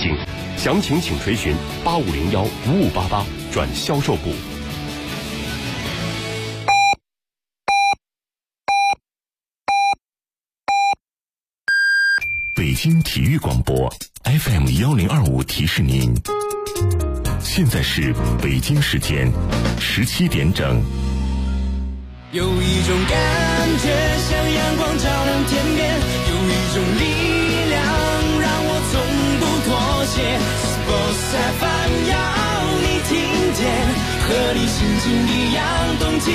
京，详情请垂询8501-5588转销售部。 北京体育广播 FM1025提示您，现在是北京时间17点整。 有一种感觉像阳光照亮天边，有一种力量让我从不妥协。Sports FM 要你听见，和你心情一样动起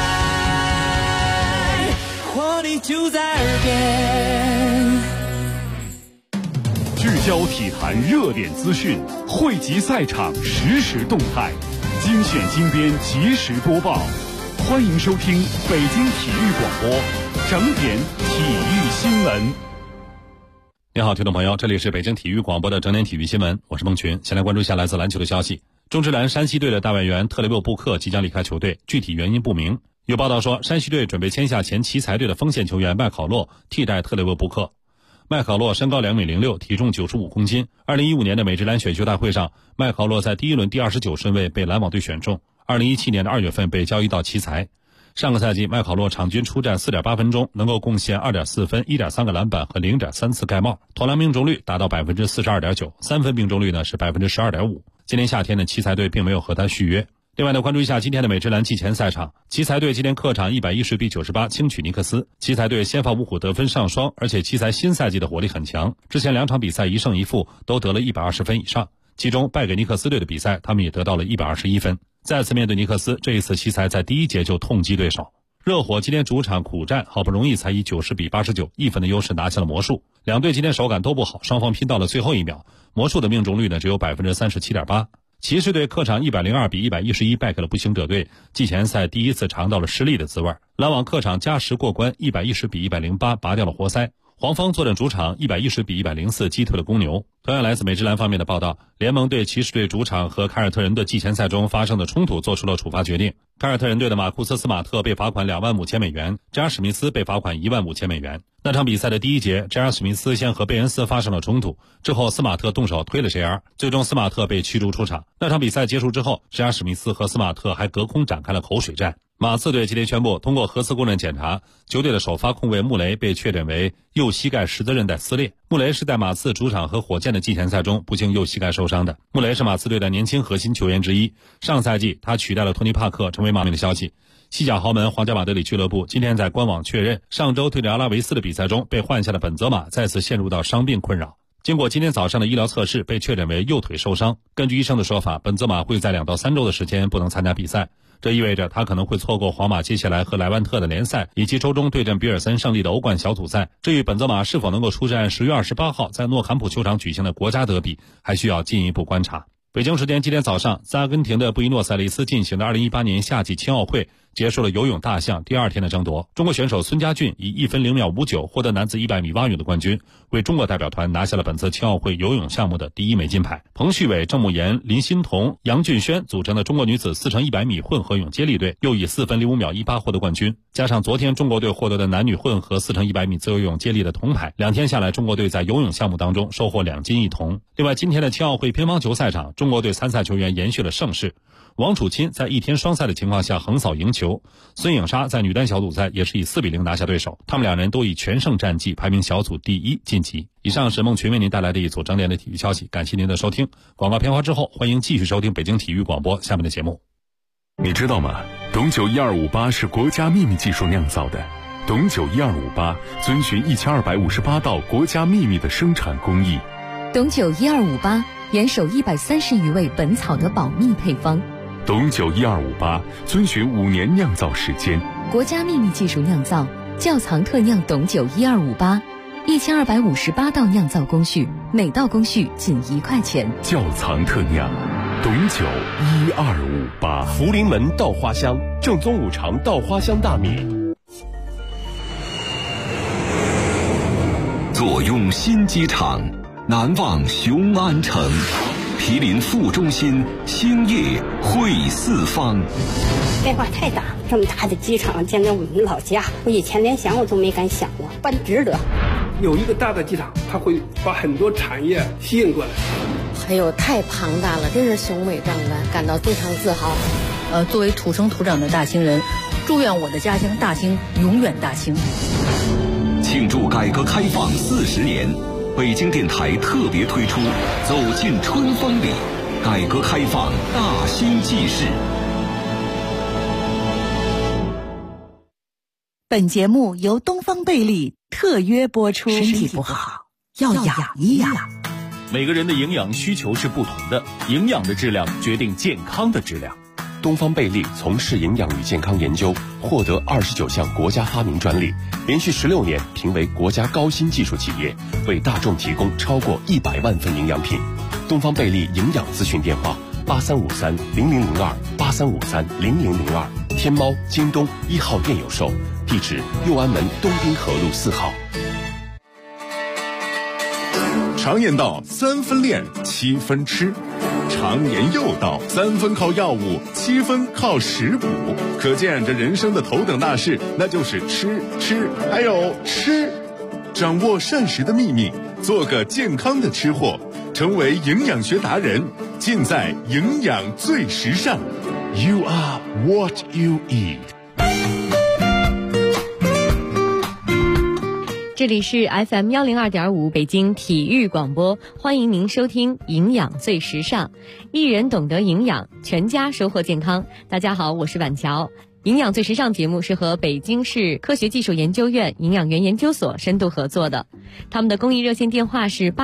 来，活力就在耳边。 聚焦体坛热点资讯，汇集赛场实时动态，精选精编及时播报。欢迎收听北京体育广播整点体育新闻。 你好，听众朋友，这里是北京体育广播的整点体育新闻，我是孟群。先来关注一下来自篮球的消息。中职篮山西队的大外援特雷沃布克即将离开球队，具体原因不明。有报道说，山西队准备签下前奇才队的锋线球员麦考洛替代特雷沃布克。麦考洛身高2.06米，体重95公斤。2015年的美职篮选秀大会上，麦考洛在第一轮第29顺位被篮网队选中。2017年的2月份被交易到奇才。上个赛季，麦考洛场均出战 4.8 分钟，能够贡献 2.4 分、1.3个篮板和 0.3次盖帽，投篮命中率达到 42.9%， 三分命中率呢是 12.5%。今年夏天的奇才队并没有和他续约。另外呢，关注一下今天的美职篮季前赛场，奇才队今天客场110比98轻取尼克斯。奇才队先发五虎得分上双，而且奇才新赛季的火力很强，之前2场比赛1胜1负都得了120分以上，其中败给尼克斯队的比赛他们也得到了121分。再次面对尼克斯，这一次奇才在第一节就痛击对手。热火今天主场苦战，好不容易才以90比891分的优势拿下了魔术。两队今天手感都不好，双方拼到了最后一秒，魔术的命中率呢只有 37.8%。骑士队客场102比111败给了步行者队，季前赛第一次尝到了失利的滋味。篮网客场加时过关，110比108拔掉了活塞。黄蜂坐镇主场110比104击退了公牛。同样来自美职篮方面的报道，联盟对骑士队主场和凯尔特人的季前赛中发生的冲突做出了处罚决定。凯尔特人队的马库斯·斯马特被罚款25000美元，詹史密斯被罚款15000美元。那场比赛的第一节，詹史密斯先和贝恩斯发生了冲突，之后斯马特动手推了 JR， 最终斯马特被驱逐出场。那场比赛结束之后，詹史密斯和斯马特还隔空展开了口水战。马刺队今天宣布，通过核磁共振检查，球队的首发控卫穆雷被确诊为右膝盖十字韧带撕裂。穆雷是在马刺主场和火箭的季前赛中不幸右膝盖受伤的。穆雷是马刺队的年轻核心球员之一，上赛季他取代了托尼·帕克成为马名的消息。西甲豪门皇家马德里俱乐部今天在官网确认，上周对阵阿拉维斯的比赛中被换下的本泽马再次陷入到伤病困扰。经过今天早上的医疗测试，被确诊为右腿受伤。根据医生的说法，本泽马会在2到3周的时间不能参加比赛，这意味着他可能会错过皇马接下来和莱万特的联赛，以及周中对阵比尔森胜利的欧冠小组赛。至于本泽马是否能够出战10月28号在诺坎普球场举行的国家德比，还需要进一步观察。北京时间今天早上，在阿根廷的布宜诺斯艾利斯进行的2018年夏季青奥会结束了游泳大项第2天的争夺。中国选手孙佳俊以1分0秒59获得男子100米蛙泳的冠军，为中国代表团拿下了本次青奥会游泳项目的第1枚金牌。彭旭伟、郑慕言、林欣彤、杨俊轩组成的中国女子4×100米混合泳接力队又以4分05秒18获得冠军。加上昨天中国队获得的男女混合4×100米自由泳接力的铜牌，2天下来中国队在游泳项目当中收获2金1铜。另外，今天的青奥会乒乓球赛场，中国队参赛球员延续了盛世。王楚钦在1天双赛的情况下横扫赢球，孙颖莎在女单小组赛也是以4比0拿下对手，他们2人都以全胜战绩排名小组第1晋级。以上是孟群为您带来的一组整点的体育消息，感谢您的收听。广告片花之后，欢迎继续收听北京体育广播下面的节目。 你知道吗？董酒1258是国家秘密技术酿造的，董酒1258遵循1258道国家秘密的生产工艺。 董酒1258严守130余味本草的保密配方。 董酒1258遵循5年酿造时间， 国家秘密技术酿造，窖藏特酿董酒1258，1258道酿造工序，每道工序仅1块钱。 窖藏特酿，董酒1258。 福临门稻花香，正宗5常稻花香大米。 坐拥新机场，难忘雄安城。毗邻副中心，兴业汇四方。 变化太大，这么大的机场建在我们老家，我以前连想我都没敢想过，办值得。 有一个大的机场，它会把很多产业吸引过来。 还有太庞大了，真是雄伟壮观，感到非常自豪。 作为土生土长的大兴人，祝愿我的家乡大兴永远大兴。 庆祝改革开放40年，北京电台特别推出《走进春风里》，改革开放大兴纪事。 本节目由东方贝利特约播出。身体不好要养一养。 每个人的营养需求是不同的，营养的质量决定健康的质量。 东方贝利从事营养与健康研究，获得29项国家发明专利，连续16年评为国家高新技术企业，为大众提供超过100万份营养品。东方贝利营养咨询电话83530002，83530002，天猫、京东1号店有售，地址六安门东滨河路4号。 常言道3分练7分吃，常言又道3分靠药物7分靠食补，可见这人生的头等大事那就是吃还有吃。掌握膳食的秘密，做个健康的吃货，成为营养学达人，尽在营养最时尚。 You are what you eat。 这里是 FM 102.5北京体育广播，欢迎您收听营养最时尚，一人懂得营养，全家收获健康。大家好，我是婉乔。营养最时尚节目是和北京市科学技术研究院营养园研究所深度合作的，他们的公益热线电话是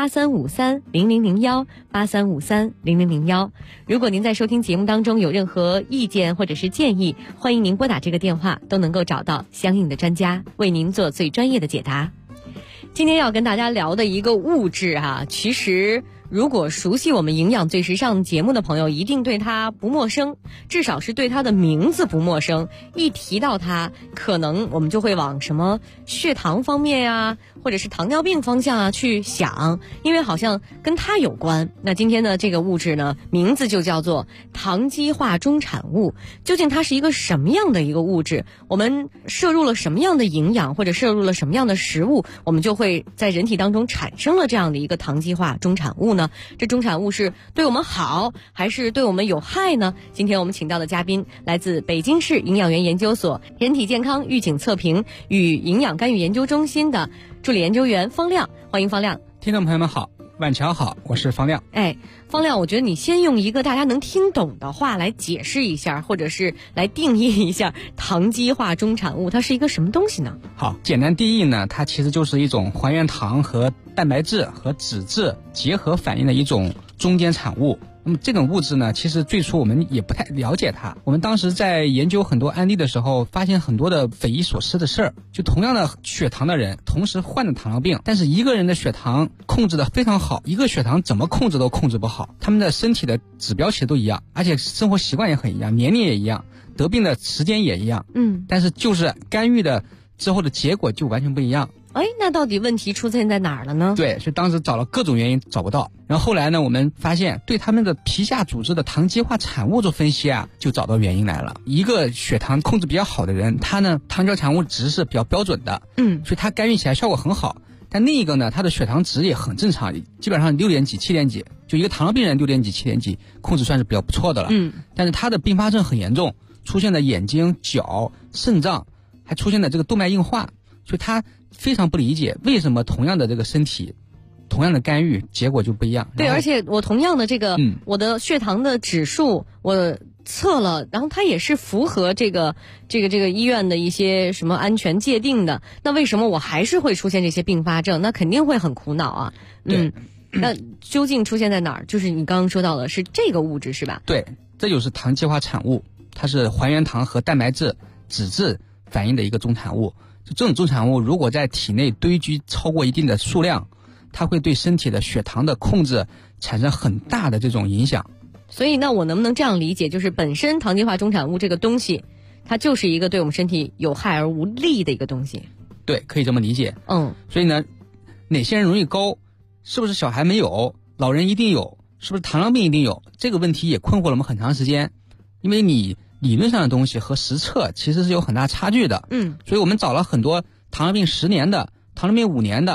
83530001，83530001。如果您在收听节目当中有任何意见或者是建议，欢迎您拨打这个电话，都能够找到相应的专家为您做最专业的解答。今天要跟大家聊的一个物质其实如果熟悉我们营养最时尚节目的朋友一定对它不陌生，至少是对它的名字不陌生。一提到它，可能我们就会往什么血糖方面或者是糖尿病方向去想，因为好像跟它有关。那今天的这个物质呢，名字就叫做糖基化中产物。究竟它是一个什么样的一个物质？我们摄入了什么样的营养，或者摄入了什么样的食物，我们就会在人体当中产生了这样的一个糖基化中产物呢？这中产物是对我们好还是对我们有害呢？今天我们请到的嘉宾来自北京市营养园研究所人体健康预警测评与营养干预研究中心的助理研究员方亮，欢迎方亮。 听众朋友们好，晚上好，我是方亮。 方亮，我觉得你先用一个大家能听懂的话来解释一下，或者是来定义一下糖基化中产物，它是一个什么东西呢？ 好，简单定义呢，它其实就是一种还原糖和蛋白质和脂质结合反应的一种中间产物。那么这种物质呢，其实最初我们也不太了解它。我们当时在研究很多案例的时候，发现很多的匪夷所思的事儿。就同样的血糖的人，同时患了糖尿病，但是一个人的血糖控制的非常好，一个血糖怎么控制都控制不好。他们的身体的指标其实都一样，而且生活习惯也很一样，年龄也一样，得病的时间也一样。但是就是干预的之后的结果就完全不一样。 那到底问题出现在哪儿了呢？ 对，所以当时找了各种原因找不到，然后后来呢，我们发现对他们的皮下组织的糖基化产物做分析就找到原因来了。一个血糖控制比较好的人，他呢糖基化产物值是比较标准的，所以他干预起来效果很好。但另一个呢，他的血糖值也很正常，基本上6点几7点几，就一个糖尿病人6点几7点几控制算是比较不错的了。但是他的并发症很严重，出现了眼睛、脚、肾脏，还出现了这个动脉硬化，所以他非常不理解为什么同样的这个身体，同样的干预结果就不一样。 对，而且我同样的这个我的血糖的指数我测了，然后它也是符合这个医院的一些什么安全界定的，那为什么我还是会出现这些并发症？那肯定会很苦恼那究竟出现在哪儿？就是你刚刚说到的是这个物质是吧？ 对，这就是糖基化产物，它是还原糖和蛋白质、脂质反应的一个中产物。这种中产物如果在体内堆积超过一定的数量，它会对身体的血糖的控制产生很大的这种影响。 所以那我能不能这样理解，就是本身糖基化中产物这个东西，它就是一个对我们身体有害而无利的一个东西？ 对，可以这么理解。所以呢，哪些人容易高，是不是小孩没有，老人一定有，是不是糖尿病一定有，这个问题也困惑了我们很长时间。因为你理论上的东西和实测其实是有很大差距的。所以我们找了很多糖尿病10年的、糖尿病5年的，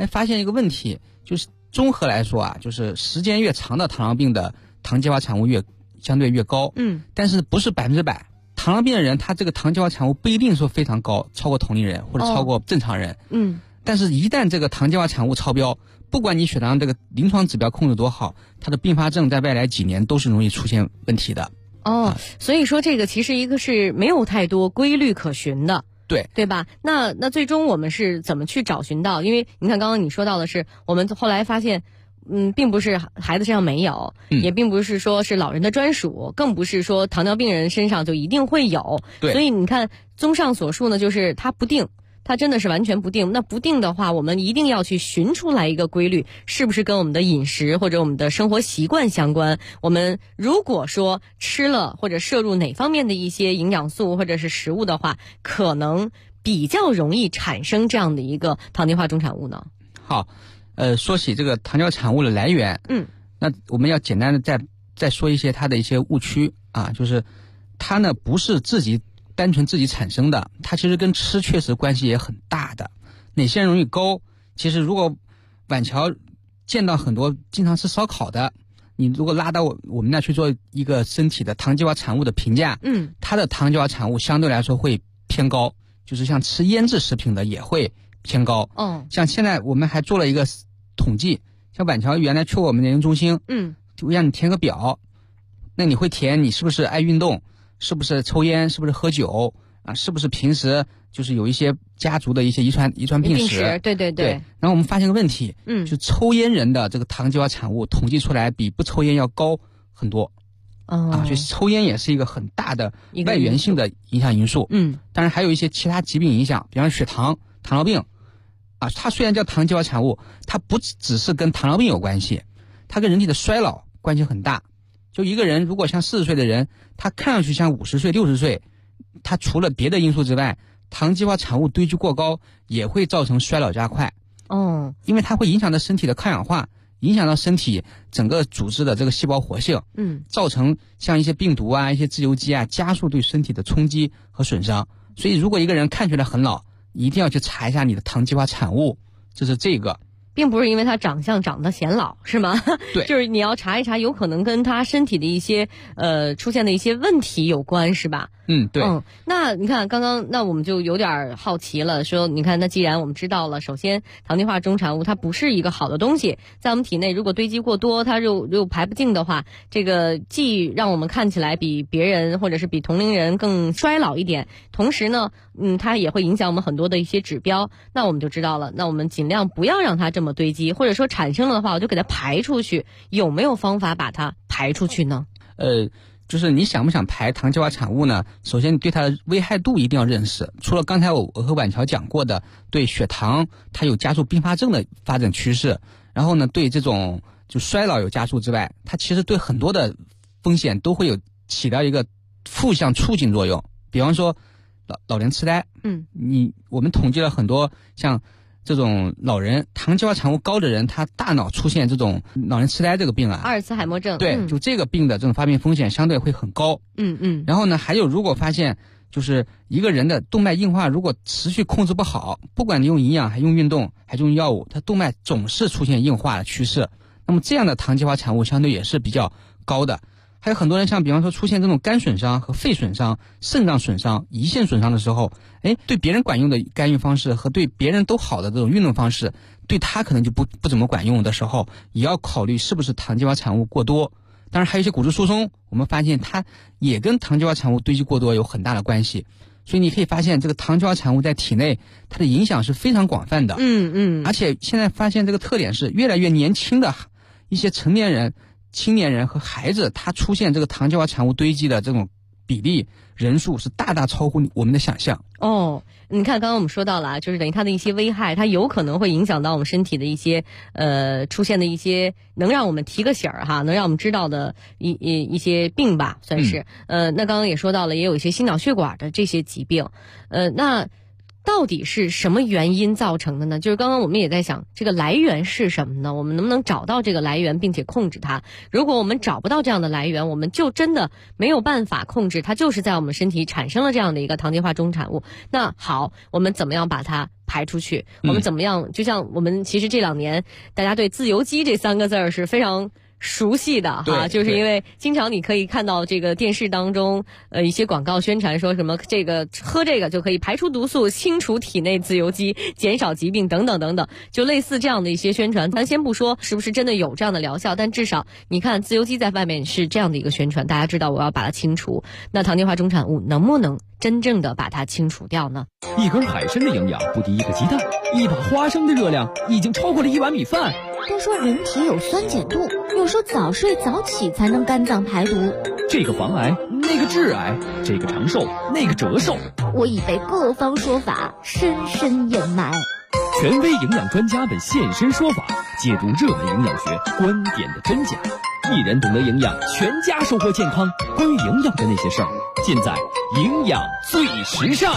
发现一个问题，就是综合来说啊，就是时间越长的糖尿病的糖基化产物相对越高。但是不是100%。糖尿病的人他这个糖基化产物不一定说非常高，超过同龄人或者超过正常人。但是一旦这个糖基化产物超标，不管你血糖这个临床指标控制多好，它的并发症在未来几年都是容易出现问题的。 所以说这个其实一个是没有太多规律可循的。对吧？那最终我们是怎么去找寻到？因为你看刚刚你说到的是，我们后来发现，并不是孩子身上没有，也并不是说是老人的专属，更不是说糖尿病人身上就一定会有。所以你看，综上所述呢，就是它不定。它真的是完全不定。那不定的话，我们一定要去寻出来一个规律，是不是跟我们的饮食或者我们的生活习惯相关？我们如果说吃了或者摄入哪方面的一些营养素或者是食物的话，可能比较容易产生这样的一个糖基化中产物呢？ 好，说起这个糖基化产物的来源，那我们要简单的再说一些它的一些误区啊，就是它呢不是单纯自己产生的，它其实跟吃确实关系也很大的。哪些人容易高？其实如果晚桥见到很多经常吃烧烤的，你如果拉到我们那去做一个身体的糖基化产物的评价，它的糖基化产物相对来说会偏高，就是像吃腌制食品的也会偏高。像现在我们还做了一个统计，像晚桥原来去过我们年龄中心，就让你填个表，那你会填你是不是爱运动，是不是抽烟，是不是喝酒啊？是不是平时就是有一些家族的一些遗传病史？对。然后我们发现个问题，就抽烟人的这个糖基化产物统计出来比不抽烟要高很多。所以抽烟也是一个很大的外源性的影响因素。当然还有一些其他疾病影响，比方说血糖、糖尿病啊，它虽然叫糖基化产物，它不只是跟糖尿病有关系，它跟人体的衰老关系很大。就一个人如果像40岁的人，他看上去像50岁、60岁，他除了别的因素之外，糖基化产物堆积过高也会造成衰老加快。因为它会影响到身体的抗氧化，影响到身体整个组织的这个细胞活性，造成像一些病毒啊、一些自由基啊，加速对身体的冲击和损伤。所以如果一个人看起来很老，一定要去查一下你的糖基化产物，这是这个。 并不是因为他长相长得显老，是吗？ 对， 就是你要查一查，有可能跟他身体的一些出现的一些问题有关，是吧？ 对。 那你看刚刚，那我们就有点好奇了，说你看，那既然我们知道了，首先糖基化中产物它不是一个好的东西，在我们体内如果堆积过多，它又排不净的话，这个既让我们看起来比别人或者是比同龄人更衰老一点，同时呢，它也会影响我们很多的一些指标。那我们就知道了，那我们尽量不要让它这么堆积，或者说产生了的话，我就给它排出去。有没有方法把它排出去呢？ 就是你想不想排糖基化产物呢？首先你对它的危害度一定要认识。除了刚才我和晚桥讲过的，对血糖它有加速并发症的发展趋势，然后呢对这种就衰老有加速之外，它其实对很多的风险都会有起到一个负向促进作用。比方说老年痴呆，我们统计了很多像这种老人糖基化产物高的人，他大脑出现这种老年痴呆这个病啊， 阿尔茨海默症， 对，就这个病的这种发病风险相对会很高。然后呢，还有如果发现就是一个人的动脉硬化如果持续控制不好，不管你用营养还用运动还用药物，他动脉总是出现硬化的趋势，那么这样的糖基化产物相对也是比较高的。还有很多人像比方说出现这种肝损伤和肺损伤、肾脏损伤、胰腺损伤的时候，对别人管用的干预方式和对别人都好的这种运动方式，对他可能就不怎么管用的时候，也要考虑是不是糖基化产物过多。当然还有一些骨质疏松，我们发现它也跟糖基化产物堆积过多有很大的关系。所以你可以发现这个糖基化产物在体内它的影响是非常广泛的。而且现在发现这个特点是越来越年轻的一些成年人、青年人和孩子，他出现这个糖基化产物堆积的这种比例人数是大大超乎我们的想象。 你看刚刚我们说到了，就是等于它的一些危害，它有可能会影响到我们身体的一些出现的一些能让我们提个醒儿哈，能让我们知道的一些病吧，算是。那刚刚也说到了，也有一些心脑血管的这些疾病。那到底是什么原因造成的呢？就是刚刚我们也在想，这个来源是什么呢？我们能不能找到这个来源并且控制它？如果我们找不到这样的来源，我们就真的没有办法控制它，就是在我们身体产生了这样的一个糖基化中产物。那好，我们怎么样把它排出去？我们怎么样？就像我们其实这2年大家对自由基这3个字是非常熟悉的哈，就是因为经常你可以看到这个电视当中一些广告宣传说什么这个喝这个就可以排出毒素，清除体内自由基，减少疾病等等等等，就类似这样的一些宣传。咱先不说是不是真的有这样的疗效，但至少你看自由基在外面是这样的一个宣传，大家知道我要把它清除，那糖基化中产物能不能真正的把它清除掉呢？ 一根海参的营养不敌1个鸡蛋，1把花生的热量已经超过了1碗米饭。 都说人体有酸碱度，又说早睡早起才能肝脏排毒， 这个防癌，那个致癌，这个长寿，那个折寿。 我已被各方说法深深掩埋。 权威营养专家们现身说法，解读热门营养学观点的真假。一人懂得营养，全家收获健康。关于营养的那些事儿，尽在营养最时尚。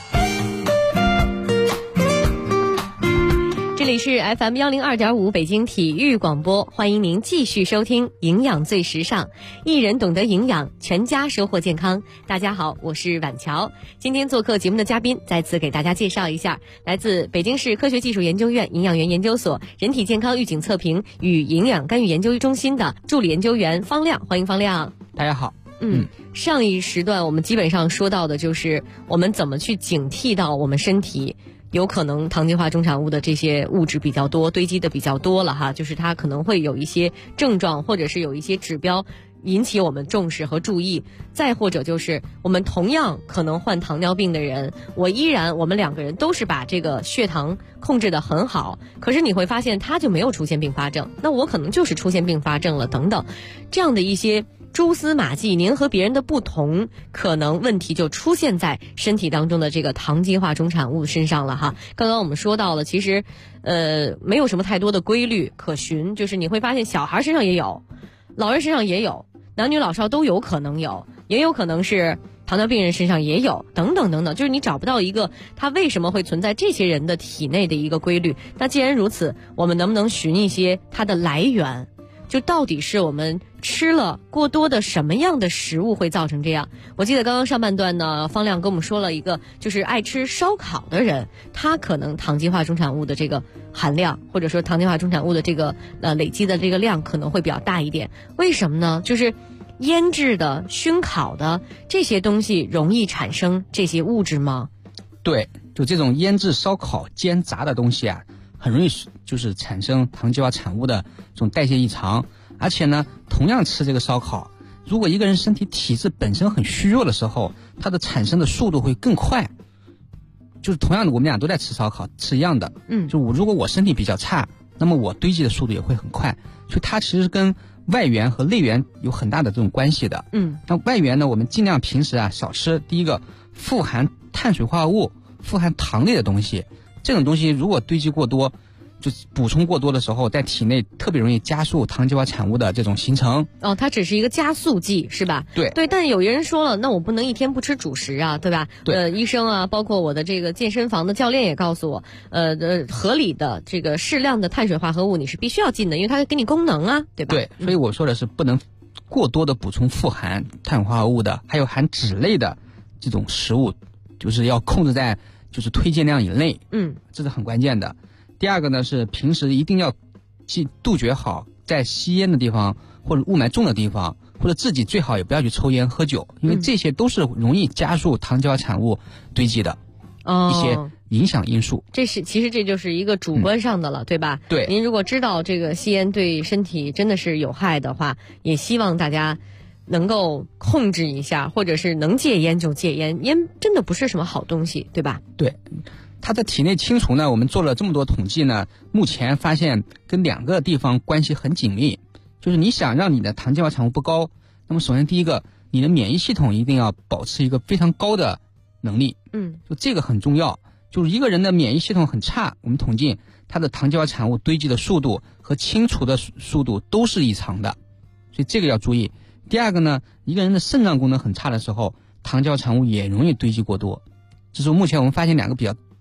这里是 FM 102.5北京体育广播，欢迎您继续收听营养最时尚，一人懂得营养，全家收获健康。大家好，我是婉乔。今天做客节目的嘉宾，再次给大家介绍一下，来自北京市科学技术研究院营养员研究所人体健康预警测评与营养干预研究中心的助理研究员方亮，欢迎方亮。 大家好。 上一时段我们基本上说到的就是我们怎么去警惕到我们身体有可能糖基化中产物的这些物质比较多，堆积的比较多了哈，就是它可能会有一些症状，或者是有一些指标引起我们重视和注意。再或者就是我们同样可能患糖尿病的人，我们2个人都是把这个血糖控制得很好，可是你会发现他就没有出现并发症，那我可能就是出现并发症了等等，这样的一些蛛丝马迹，您和别人的不同，可能问题就出现在身体当中的这个糖基化中产物身上了哈。刚刚我们说到了，其实没有什么太多的规律可循，就是你会发现小孩身上也有，老人身上也有，男女老少都有可能有，也有可能是糖尿病人身上也有，等等等等，就是你找不到一个他为什么会存在这些人的体内的一个规律。那既然如此，我们能不能寻一些它的来源？就到底是我们吃了过多的什么样的食物会造成这样？我记得刚刚上半段呢，方亮跟我们说了一个，就是爱吃烧烤的人，他可能糖基化中产物的这个含量，或者说糖基化中产物的这个累积的这个量可能会比较大一点。为什么呢？就是腌制的、熏烤的这些东西容易产生这些物质吗？ 对，就这种腌制、烧烤、煎炸的东西啊，很容易就是产生糖基化产物的这种代谢异常。而且呢，同样吃这个烧烤，如果一个人身体体质本身很虚弱的时候，它的产生的速度会更快。就是同样的，我们俩都在吃烧烤，吃一样的。如果我身体比较差，那么我堆积的速度也会很快。所以它其实跟外源和内源有很大的这种关系的。那外源呢，我们尽量平时少吃。第一个，富含碳水化合物、富含糖类的东西，这种东西如果堆积过多，就补充过多的时候，在体内特别容易加速糖基化产物的这种形成。 它只是一个加速剂是吧？ 对， 但有人说了，那我不能一天不吃主食啊，对吧？ 对， 医生啊，包括我的这个健身房的教练也告诉我，合理的这个适量的碳水化合物你是必须要进的，因为它给你功能啊，对吧？ 对，所以我说的是不能过多的补充富含碳水化合物的，还有含脂类的这种食物，就是要控制在就是推荐量以内。这是很关键的。第二个呢，是平时一定要杜绝好在吸烟的地方或者雾霾重的地方，或者自己最好也不要去抽烟喝酒，因为这些都是容易加速糖基化产物堆积的一些影响因素。 其实这就是一个主观上的了，对吧？ 对。 您如果知道这个吸烟对身体真的是有害的话，也希望大家能够控制一下，或者是能戒烟就戒烟，烟真的不是什么好东西，对吧？ 对。它的体内清除呢，我们做了这么多统计呢，目前发现跟2个地方关系很紧密。就是你想让你的糖基化产物不高，那么首先第一个，你的免疫系统一定要保持一个非常高的能力。就这个很重要。就是一个人的免疫系统很差，我们统计他的糖基化产物堆积的速度和清除的速度都是异常的，所以这个要注意。第二个呢，一个人的肾脏功能很差的时候，糖基化产物也容易堆积过多。这是目前我们发现2个比较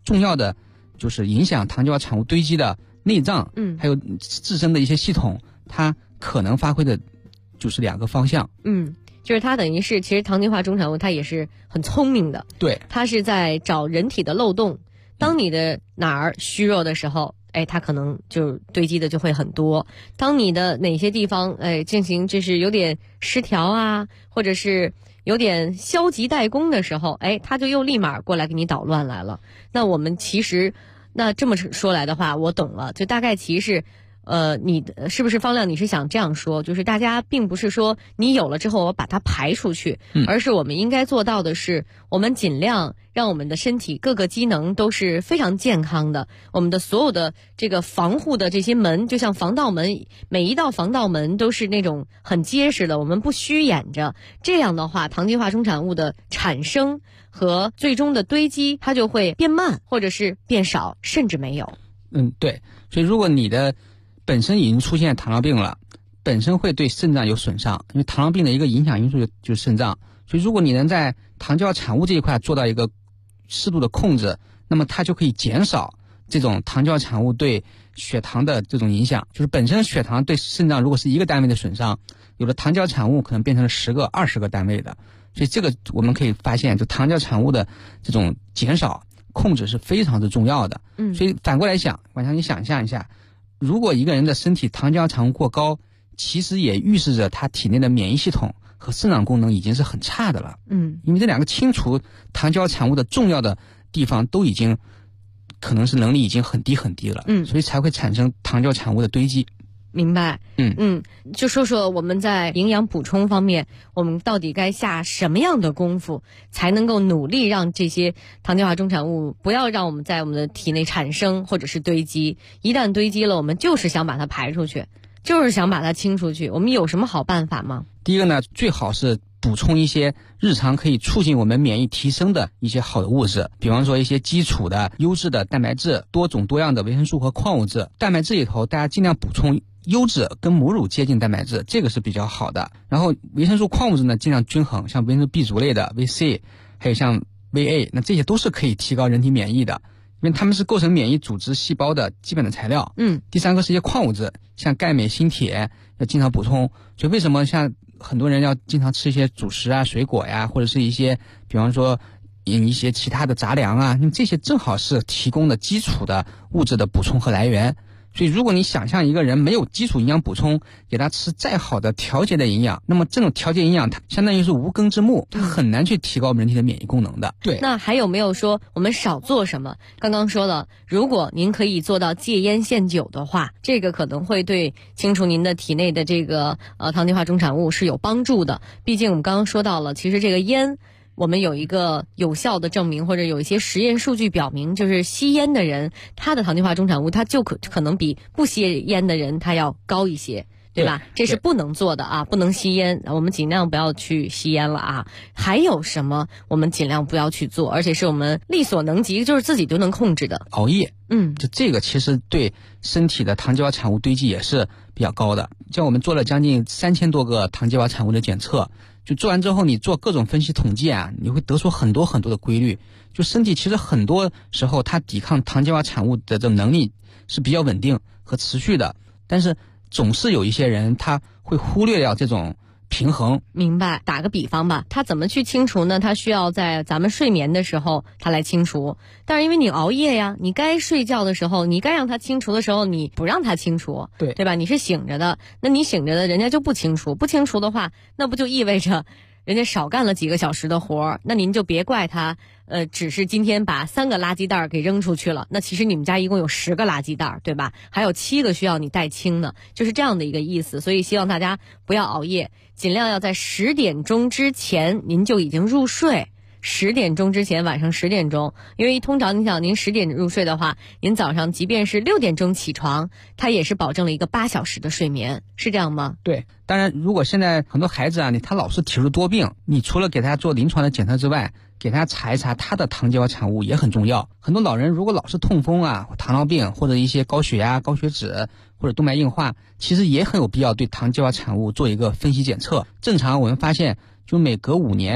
重要的就是影响糖基化产物堆积的内脏，还有自身的一些系统，它可能发挥的就是2个方向。 就是它等于是，其实糖基化中产物它也是很聪明的， 对， 它是在找人体的漏洞。当你的哪儿虚弱的时候，它可能就堆积的就会很多。当你的哪些地方进行就是有点失调啊，或者是有点消极怠工的时候，它就又立马过来给你捣乱来了。那我们其实那这么说来的话，我懂了，就大概其实你是不是方亮？你是想这样说，就是大家并不是说你有了之后我把它排出去，而是我们应该做到的是，我们尽量让我们的身体各个机能都是非常健康的，我们的所有的这个防护的这些门，就像防盗门，每一道防盗门都是那种很结实的，我们不虚掩着。这样的话，糖基化中产物的产生和最终的堆积，它就会变慢，或者是变少，甚至没有。 对。所以如果你的本身已经出现糖尿病了，本身会对肾脏有损伤，因为糖尿病的一个影响因素就是肾脏。所以如果你能在糖基化产物这一块做到一个适度的控制，那么它就可以减少这种糖基化产物对血糖的这种影响。就是本身血糖对肾脏如果是1个单位的损伤，有的糖基化产物可能变成了10个、20个单位的。所以这个我们可以发现，就糖基化产物的这种减少控制是非常之重要的。所以反过来想，晚上你想象一下，如果一个人的身体糖基化产物过高，其实也预示着他体内的免疫系统和肾脏功能已经是很差的了。因为这2个清除糖基化产物的重要的地方都已经可能是能力已经很低很低了，所以才会产生糖基化产物的堆积。 明白。就说说我们在营养补充方面，我们到底该下什么样的功夫，才能够努力让这些糖基化中产物不要让我们在我们的体内产生或者是堆积。一旦堆积了，我们就是想把它排出去，就是想把它清出去。我们有什么好办法吗？ 第一个呢，最好是补充一些日常可以促进我们免疫提升的一些好的物质，比方说一些基础的优质的蛋白质，多种多样的维生素和矿物质。蛋白质里头大家尽量补充优质跟母乳接近蛋白质，这个是比较好的。然后维生素矿物质呢尽量均衡，像维生素 B 族类的 VC， 还有像 VA， 那这些都是可以提高人体免疫的，因为它们是构成免疫组织细胞的基本的材料。第3个是一些矿物质，像钙镁锌铁要经常补充。所以为什么像很多人要经常吃一些主食啊、水果呀，或者是一些比方说一些其他的杂粮啊，因为这些正好是提供的基础的物质的补充和来源。所以如果你想象一个人没有基础营养补充，给他吃再好的调节的营养，那么这种调节营养它相当于是无根之木，它很难去提高我们人体的免疫功能的。对。 那还有没有说我们少做什么？刚刚说了，如果您可以做到戒烟限酒的话，这个可能会对清除您的体内的这个糖基化中产物是有帮助的。毕竟我们刚刚说到了，其实这个烟我们有一个有效的证明，或者有一些实验数据表明，就是吸烟的人他的糖基化中产物他就可能比不吸烟的人他要高一些，对吧？这是不能做的啊，不能吸烟，我们尽量不要去吸烟了啊。还有什么我们尽量不要去做，而且是我们力所能及，就是自己都能控制的？ 熬夜。就这个其实对身体的糖基化产物堆积也是比较高的。像我们做了将近3000多个糖基化产物的检测，就做完之后你做各种分析统计啊，你会得出很多很多的规律。就身体其实很多时候它抵抗糖基化产物的这种能力是比较稳定和持续的，但是总是有一些人他会忽略掉这种平衡。 明白。打个比方吧，他怎么去清除呢？他需要在咱们睡眠的时候他来清除，但是因为你熬夜呀，你该睡觉的时候，你该让他清除的时候你不让他清除，对吧？你是醒着的，那你醒着的人家就不清除，不清除的话，那不就意味着人家少干了几个小时的活儿？那您就别怪他只是今天把3个垃圾袋给扔出去了，那其实你们家一共有10个垃圾袋，对吧？还有7个需要你代清呢，就是这样的一个意思。所以希望大家不要熬夜，尽量要在10点钟之前您就已经入睡。10点钟之前，晚上10点钟，因为通常你想您10点入睡的话，您早上即便是6点钟起床，它也是保证了一个8小时的睡眠，是这样吗？ 对。当然如果现在很多孩子啊，他老是体弱多病，你除了给他做临床的检测之外，给他查一查他的糖基化产物也很重要。很多老人如果老是痛风啊、糖尿病或者一些高血压、高血脂或者动脉硬化，其实也很有必要对糖基化产物做一个分析检测。正常我们发现就每隔5年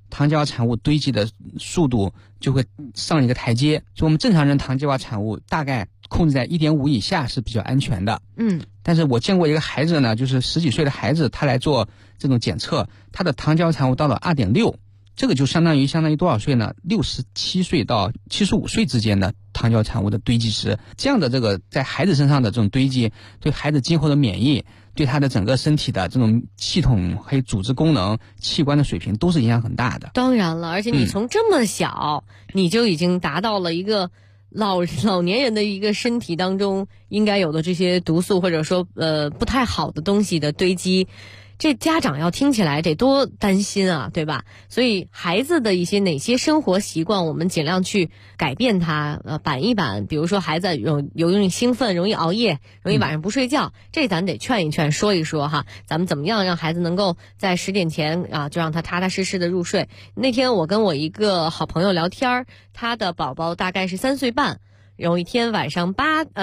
糖基化产物堆积的速度就会上一个台阶。所以我们正常人糖基化产物大概控制在 1.5 以下是比较安全的。但是我见过一个孩子呢，就是10几岁的孩子，他来做这种检测，他的糖基化产物到了 2.6， 这个就相当于多少岁呢？67岁到75岁之间的糖基化产物的堆积值。这样的这个在孩子身上的这种堆积，对孩子今后的免疫，对他的整个身体的这种系统还有组织功能、器官的水平都是影响很大的。 当然了，而且你从这么小，你就已经达到了一个老年人的一个身体当中应该有的这些毒素或者说不太好的东西的堆积。这家长要听起来得多担心啊，对吧？所以孩子的一些哪些生活习惯我们尽量去改变它，板一板。比如说孩子容易兴奋，容易熬夜，容易晚上不睡觉，这咱得劝一劝，说一说哈，咱们怎么样让孩子能够在10点前啊就让他踏踏实实的入睡。那天我跟我一个好朋友聊天，他的宝宝大概是3岁半，有一天晚上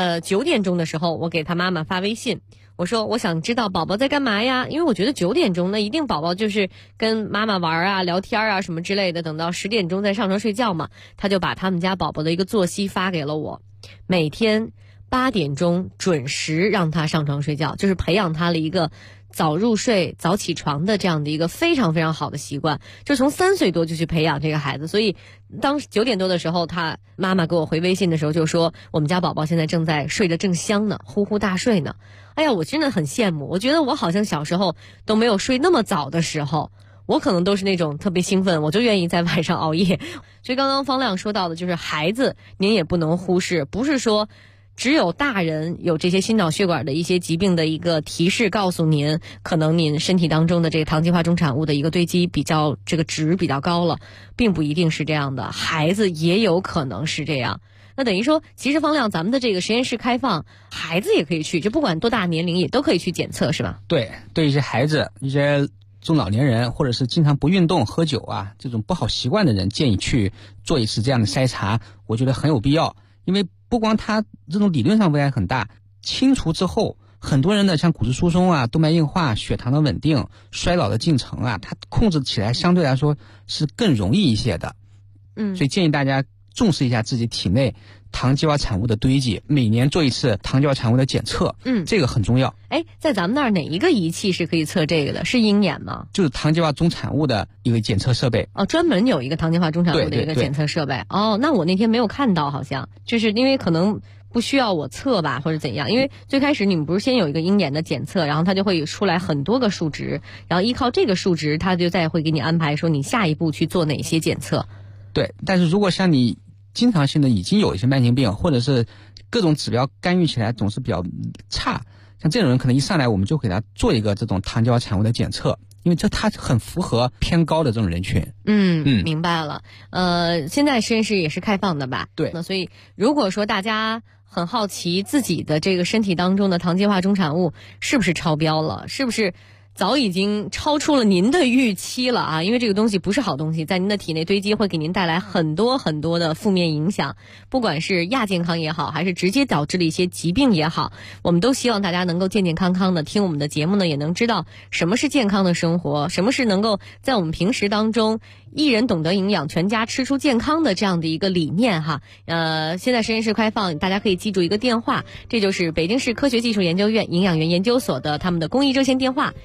9点钟的时候，我给他妈妈发微信，我说我想知道宝宝在干嘛呀，因为我觉得9点钟呢一定宝宝就是跟妈妈玩啊聊天啊什么之类的，等到10点钟再上床睡觉嘛。他就把他们家宝宝的一个作息发给了我，每天8点钟准时让他上床睡觉，就是培养他了一个早入睡早起床的这样的一个非常非常好的习惯，就从3岁多就去培养这个孩子。所以当9点多的时候，他妈妈给我回微信的时候就说，我们家宝宝现在正在睡得正香呢，呼呼大睡呢。哎呀，我真的很羡慕，我觉得我好像小时候都没有睡那么早的时候，我可能都是那种特别兴奋，我就愿意在晚上熬夜。所以刚刚方亮说到的就是孩子您也不能忽视，不是说只有大人有这些心脑血管的一些疾病的一个提示告诉您，可能您身体当中的这个糖基化中产物的一个堆积这个值比较高了，并不一定是这样的，孩子也有可能是这样。那等于说其实方亮咱们的这个实验室开放，孩子也可以去，就不管多大年龄也都可以去检测是吧？ 对一些孩子，一些中老年人或者是经常不运动喝酒啊这种不好习惯的人，建议去做一次这样的筛查，我觉得很有必要。因为不光它这种理论上危害很大，清除之后很多人呢像骨质疏松啊、动脉硬化、血糖的稳定、衰老的进程啊，它控制起来相对来说是更容易一些的。所以建议大家重视一下自己体内糖基化产物的堆积，每年做一次糖基化产物的检测，这个很重要。 在咱们那儿哪一个仪器是可以测这个的？是鹰眼吗？ 就是糖基化中产物的一个检测设备。 专门有一个糖基化中产物的一个检测设备。那我那天没有看到，好像就是因为可能不需要我测吧，或者怎样。因为最开始你们不是先有一个鹰眼的检测，然后它就会出来很多个数值，然后依靠这个数值，它就再会给你安排说你下一步去做哪些检测。 对，但是如果像你经常性的已经有一些慢性病，或者是各种指标干预起来总是比较差，像这种人可能一上来我们就给他做一个这种糖基化产物的检测，因为它很符合偏高的这种人群。 明白了。现在实验室也是开放的吧？ 对。 那所以如果说大家很好奇自己的这个身体当中的糖基化中产物是不是超标了，是不是早已经超出了您的预期了啊？因为这个东西不是好东西，在您的体内堆积会给您带来很多很多的负面影响，不管是亚健康也好，还是直接导致了一些疾病也好，我们都希望大家能够健健康康的听我们的节目呢，也能知道什么是健康的生活，什么是能够在我们平时当中一人懂得营养，全家吃出健康的这样的一个理念哈。现在实验室开放，大家可以记住一个电话，这就是北京市科学技术研究院营养院研究所的他们的公益热线电话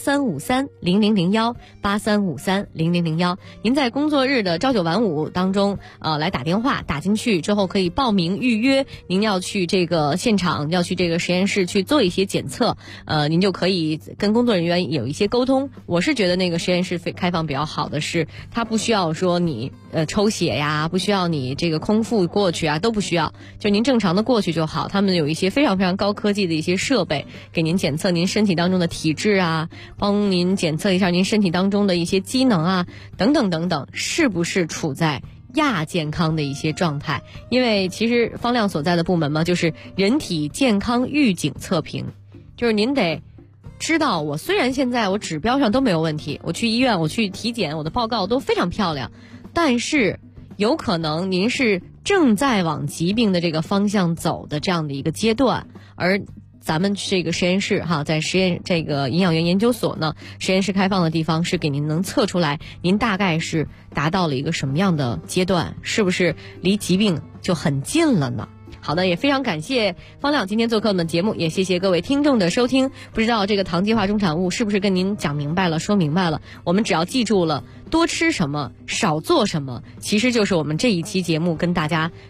83530001 83530001。您在工作日的朝九晚五当中来打电话，打进去之后可以报名预约，您要去这个现场，要去这个实验室去做一些检测，您就可以跟工作人员有一些沟通。我是觉得那个实验室开放比较好的是，它不需要说你抽血呀，不需要你这个空腹过去啊，都不需要，就您正常的过去就好。他们有一些非常非常高科技的一些设备，给您检测您身体当中的体质啊，帮您检测一下您身体当中的一些机能啊，等等等等，是不是处在亚健康的一些状态。因为其实方亮所在的部门嘛，就是人体健康预警测评，就是您得知道，我虽然现在我指标上都没有问题，我去医院我去体检，我的报告都非常漂亮，但是有可能您是正在往疾病的这个方向走的这样的一个阶段，而咱们这个实验室哈，在这个营养元研究所呢，实验室开放的地方是给您能测出来您大概是达到了一个什么样的阶段，是不是离疾病就很近了呢？好的，也非常感谢方亮今天做客我们的节目，也谢谢各位听众的收听。不知道这个糖基化中产物是不是跟您讲明白了、说明白了？我们只要记住了多吃什么、少做什么，其实就是我们这一期节目跟大家